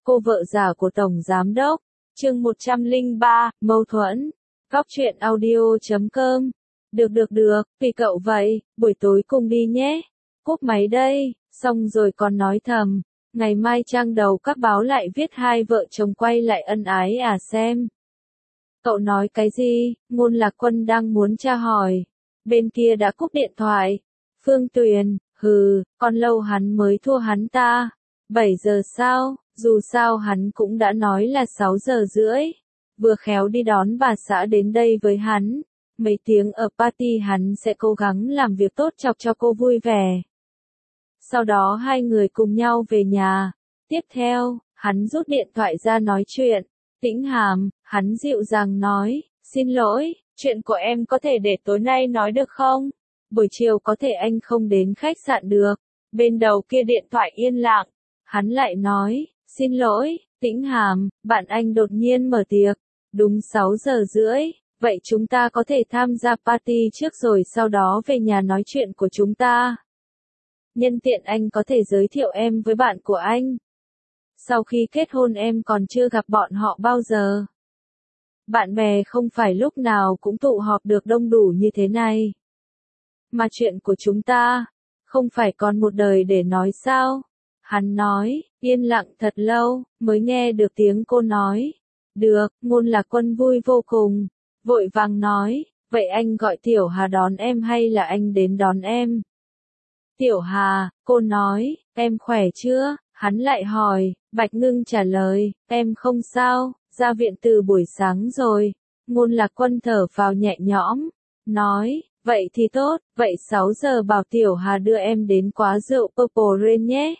cô vợ già của Tổng Giám Đốc. Chương 103, mâu thuẫn. Góc truyện audio.com. Được, vì cậu vậy, buổi tối cùng đi nhé. Cúp máy đây, xong rồi còn nói thầm, ngày mai trang đầu các báo lại viết hai vợ chồng quay lại ân ái à xem. Cậu nói cái gì? Ngôn Lạc Quân đang muốn tra hỏi. Bên kia đã cúp điện thoại. Phương Tuyền, còn lâu hắn mới thua hắn ta. 7 giờ sao? Dù sao hắn cũng đã nói là 6 giờ rưỡi. Vừa khéo đi đón bà xã đến đây với hắn. Mấy tiếng ở party hắn sẽ cố gắng làm việc tốt chọc cho cô vui vẻ. Sau đó hai người cùng nhau về nhà. Tiếp theo, hắn rút điện thoại ra nói chuyện. Tĩnh Hàm, hắn dịu dàng nói, xin lỗi, chuyện của em có thể để tối nay nói được không? Buổi chiều có thể anh không đến khách sạn được. Bên đầu kia điện thoại yên lặng. Hắn lại nói, xin lỗi, Tĩnh Hàm, bạn anh đột nhiên mở tiệc. Đúng 6 giờ rưỡi, vậy chúng ta có thể tham gia party trước rồi sau đó về nhà nói chuyện của chúng ta. Nhân tiện anh có thể giới thiệu em với bạn của anh. Sau khi kết hôn em còn chưa gặp bọn họ bao giờ. Bạn bè không phải lúc nào cũng tụ họp được đông đủ như thế này. Mà chuyện của chúng ta, không phải còn một đời để nói sao? Hắn nói, yên lặng thật lâu, mới nghe được tiếng cô nói. Được, Ngôn Lạc Quân vui vô cùng. Vội vàng nói, vậy anh gọi Tiểu Hà đón em hay là anh đến đón em? Tiểu Hà, cô nói, em khỏe chưa? Hắn lại hỏi, Bạch Ngưng trả lời, em không sao, ra viện từ buổi sáng rồi. Ngôn Lạc Quân thở phào nhẹ nhõm, nói, vậy thì tốt, vậy 6 giờ bảo Tiểu Hà đưa em đến quán rượu Purple Rain nhé.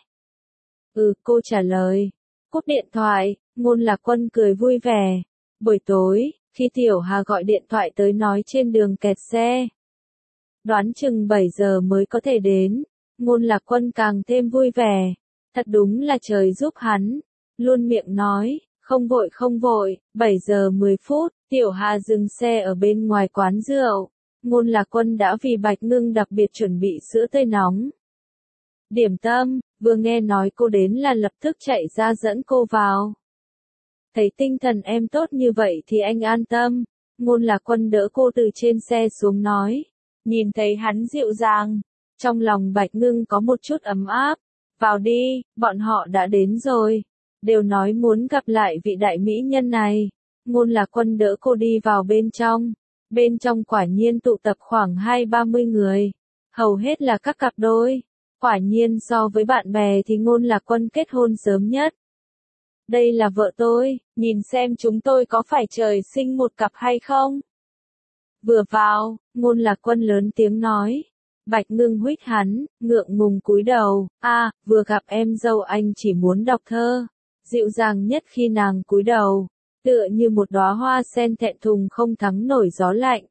Cô trả lời. Cúp điện thoại, Ngôn Lạc Quân cười vui vẻ. Buổi tối, khi Tiểu Hà gọi điện thoại tới nói trên đường kẹt xe. Đoán chừng 7 giờ mới có thể đến. Ngôn Lạc Quân càng thêm vui vẻ. Thật đúng là trời giúp hắn. Luôn miệng nói, không vội, 7 giờ 10 phút, Tiểu Hà dừng xe ở bên ngoài quán rượu. Ngôn Lạc Quân đã vì Bạch Ngưng đặc biệt chuẩn bị sữa tươi nóng. Điểm tâm, vừa nghe nói cô đến là lập tức chạy ra dẫn cô vào. Thấy tinh thần em tốt như vậy thì anh an tâm. Ngôn Lạc Quân đỡ cô từ trên xe xuống nói. Nhìn thấy hắn dịu dàng. Trong lòng Bạch Ngưng có một chút ấm áp. Vào đi, bọn họ đã đến rồi. Đều nói muốn gặp lại vị đại mỹ nhân này. Ngôn Lạc Quân đỡ cô đi vào bên trong. Bên trong quả nhiên tụ tập khoảng 20-30 người. Hầu hết là các cặp đôi. Quả nhiên so với bạn bè thì Ngôn Lạc Quân kết hôn sớm nhất. Đây là vợ tôi, nhìn xem chúng tôi có phải trời sinh một cặp hay không? Vừa vào, Ngôn Lạc Quân lớn tiếng nói. Bạch Ngưng huých hắn, ngượng ngùng cúi đầu. Vừa gặp em dâu anh chỉ muốn đọc thơ. Dịu dàng nhất khi nàng cúi đầu, tựa như một đóa hoa sen thẹn thùng không thắng nổi gió lạnh.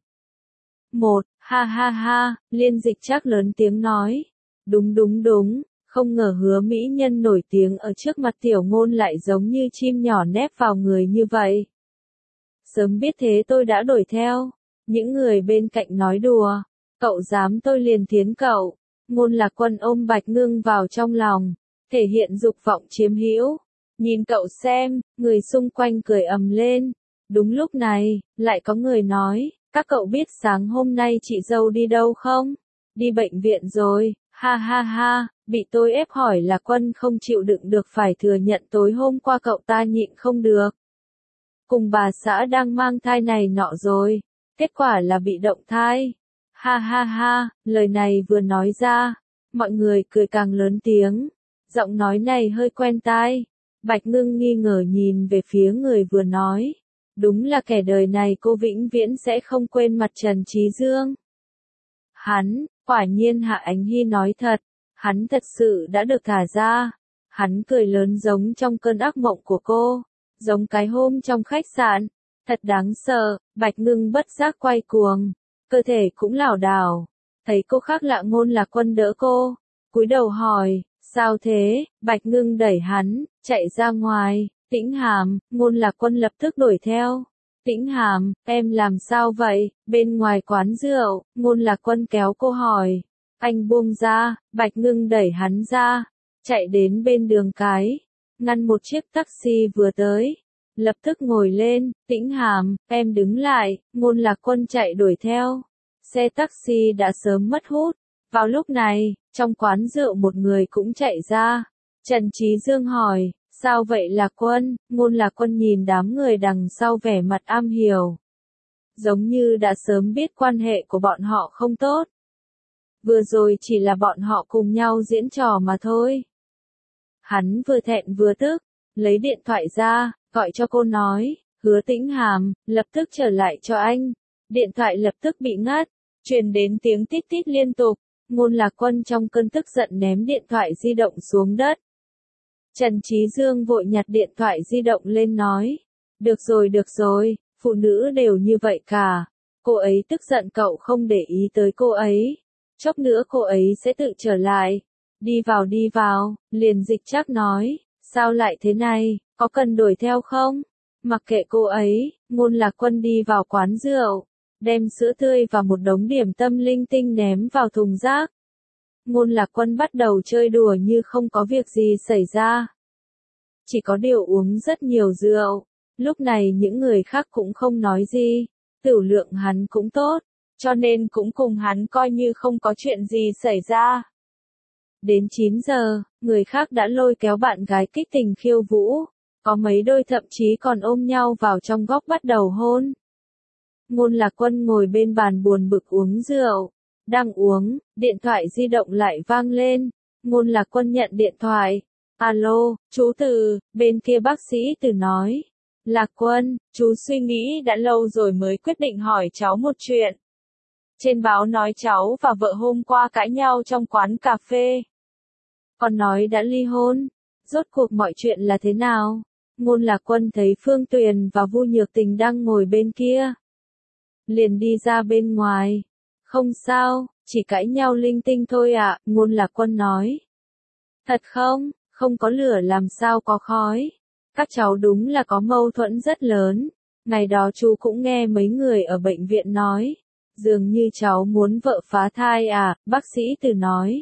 Ha, Liên Dịch Trác lớn tiếng nói. Đúng, không ngờ hứa mỹ nhân nổi tiếng ở trước mặt Tiểu Ngôn lại giống như chim nhỏ nép vào người như vậy. Sớm biết thế tôi đã đuổi theo. Những người bên cạnh nói đùa. Cậu dám tôi liền thiến cậu. Ngôn Lạc Quân ôm Bạch Ngưng vào trong lòng, thể hiện dục vọng chiếm hữu. Nhìn cậu xem, người xung quanh cười ầm lên. Đúng lúc này, lại có người nói, các cậu biết sáng hôm nay chị dâu đi đâu không? Đi bệnh viện rồi. Ha, bị tôi ép hỏi Lạc Quân không chịu đựng được phải thừa nhận tối hôm qua cậu ta nhịn không được. Cùng bà xã đang mang thai này nọ rồi. Kết quả là bị động thai. Ha, lời này vừa nói ra, mọi người cười càng lớn tiếng. Giọng nói này hơi quen tai. Bạch Ngưng nghi ngờ nhìn về phía người vừa nói. Đúng là kẻ đời này cô vĩnh viễn sẽ không quên mặt Trần Trí Dương. Hắn, quả nhiên Hạ Ánh Hy nói thật. Hắn thật sự đã được thả ra. Hắn cười lớn giống trong cơn ác mộng của cô. Giống cái hôm trong khách sạn. Thật đáng sợ. Bạch Ngưng bất giác quay cuồng. Cơ thể cũng lảo đảo. Thấy cô khác lạ Ngôn Lạc Quân đỡ cô. Cúi đầu hỏi, sao thế? Bạch Ngưng đẩy hắn, chạy ra ngoài. Tĩnh Hàm, Ngôn Lạc Quân lập tức đuổi theo. Tĩnh Hàm, em làm sao vậy? Bên ngoài quán rượu, Ngôn Lạc Quân kéo cô hỏi. Anh buông ra, Bạch Ngưng đẩy hắn ra. Chạy đến bên đường cái. ngăn một chiếc taxi vừa tới. Lập tức ngồi lên, Tĩnh Hàm, em đứng lại, Ngôn Lạc Quân chạy đuổi theo. Xe taxi đã sớm mất hút. Vào lúc này, trong quán rượu một người cũng chạy ra. Trần Trí Dương hỏi, sao vậy Lạc Quân? Ngôn Lạc Quân nhìn đám người đằng sau vẻ mặt am hiểu. Giống như đã sớm biết quan hệ của bọn họ không tốt. Vừa rồi chỉ là bọn họ cùng nhau diễn trò mà thôi. Hắn vừa thẹn vừa tức, lấy điện thoại ra, gọi cho cô nói, Hứa Tĩnh Hàm, lập tức trở lại cho anh. Điện thoại lập tức bị ngắt, truyền đến tiếng tít tít liên tục. Ngôn Lạc Quân trong cơn tức giận ném điện thoại di động xuống đất. Trần Trí Dương vội nhặt điện thoại di động lên nói, được rồi, phụ nữ đều như vậy cả. Cô ấy tức giận cậu không để ý tới cô ấy. Chốc nữa cô ấy sẽ tự trở lại. Đi vào, liền dịch chắc nói, sao lại thế này, có cần đuổi theo không? Mặc kệ cô ấy, Ngôn Lạc Quân đi vào quán rượu, đem sữa tươi và một đống điểm tâm linh tinh ném vào thùng rác. Ngôn Lạc Quân bắt đầu chơi đùa như không có việc gì xảy ra. Chỉ có điều uống rất nhiều rượu. Lúc này những người khác cũng không nói gì. Tửu lượng hắn cũng tốt, cho nên cũng cùng hắn coi như không có chuyện gì xảy ra. Đến 9 giờ, người khác đã lôi kéo bạn gái kích tình khiêu vũ. Có mấy đôi thậm chí còn ôm nhau vào trong góc bắt đầu hôn. Ngôn Lạc Quân ngồi bên bàn buồn bực uống rượu. Đang uống, điện thoại di động lại vang lên. Ngôn Lạc Quân nhận điện thoại. Alo, chú Từ, bên kia bác sĩ Từ nói. Lạc Quân, chú suy nghĩ đã lâu rồi mới quyết định hỏi cháu một chuyện. Trên báo nói cháu và vợ hôm qua cãi nhau trong quán cà phê. Còn nói đã ly hôn. Rốt cuộc mọi chuyện là thế nào? Ngôn Lạc Quân thấy Phương Tuyền và Vu Nhược Tình đang ngồi bên kia. Liền đi ra bên ngoài. Không sao, chỉ cãi nhau linh tinh thôi ạ, Ngôn Lạc Quân nói. Thật không, không có lửa làm sao có khói. Các cháu đúng là có mâu thuẫn rất lớn. Ngày đó chú cũng nghe mấy người ở bệnh viện nói. Dường như cháu muốn vợ phá thai à, bác sĩ Từ nói.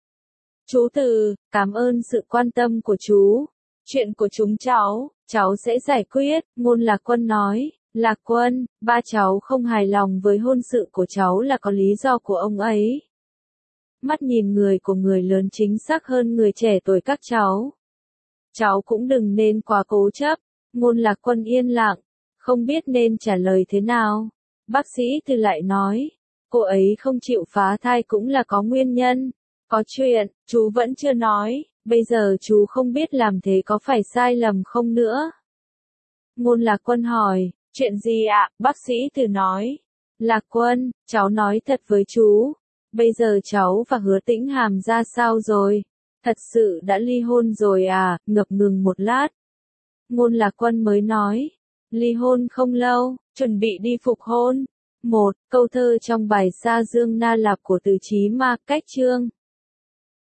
Chú Từ, cảm ơn sự quan tâm của chú. Chuyện của chúng cháu sẽ giải quyết, Ngôn Lạc Quân nói. Lạc Quân, ba cháu không hài lòng với hôn sự của cháu là có lý do của ông ấy. Mắt nhìn người của người lớn chính xác hơn người trẻ tuổi các cháu. Cháu cũng đừng nên quá cố chấp. Ngôn Lạc Quân yên lặng, không biết nên trả lời thế nào. Bác sĩ Từ lại nói, cô ấy không chịu phá thai cũng là có nguyên nhân. Có chuyện, chú vẫn chưa nói, bây giờ chú không biết làm thế có phải sai lầm không nữa. Ngôn Lạc Quân hỏi, chuyện gì ạ? Bác sĩ Từ nói. Lạc Quân, cháu nói thật với chú. Bây giờ cháu và Hứa Tĩnh Hàm ra sao rồi? Thật sự đã ly hôn rồi à? Ngập ngừng một lát. Ngôn Lạc Quân mới nói. Ly hôn không lâu, chuẩn bị đi phục hôn. Một câu thơ trong bài Sa Dương Na Lạp của Từ Chí Ma, cách chương.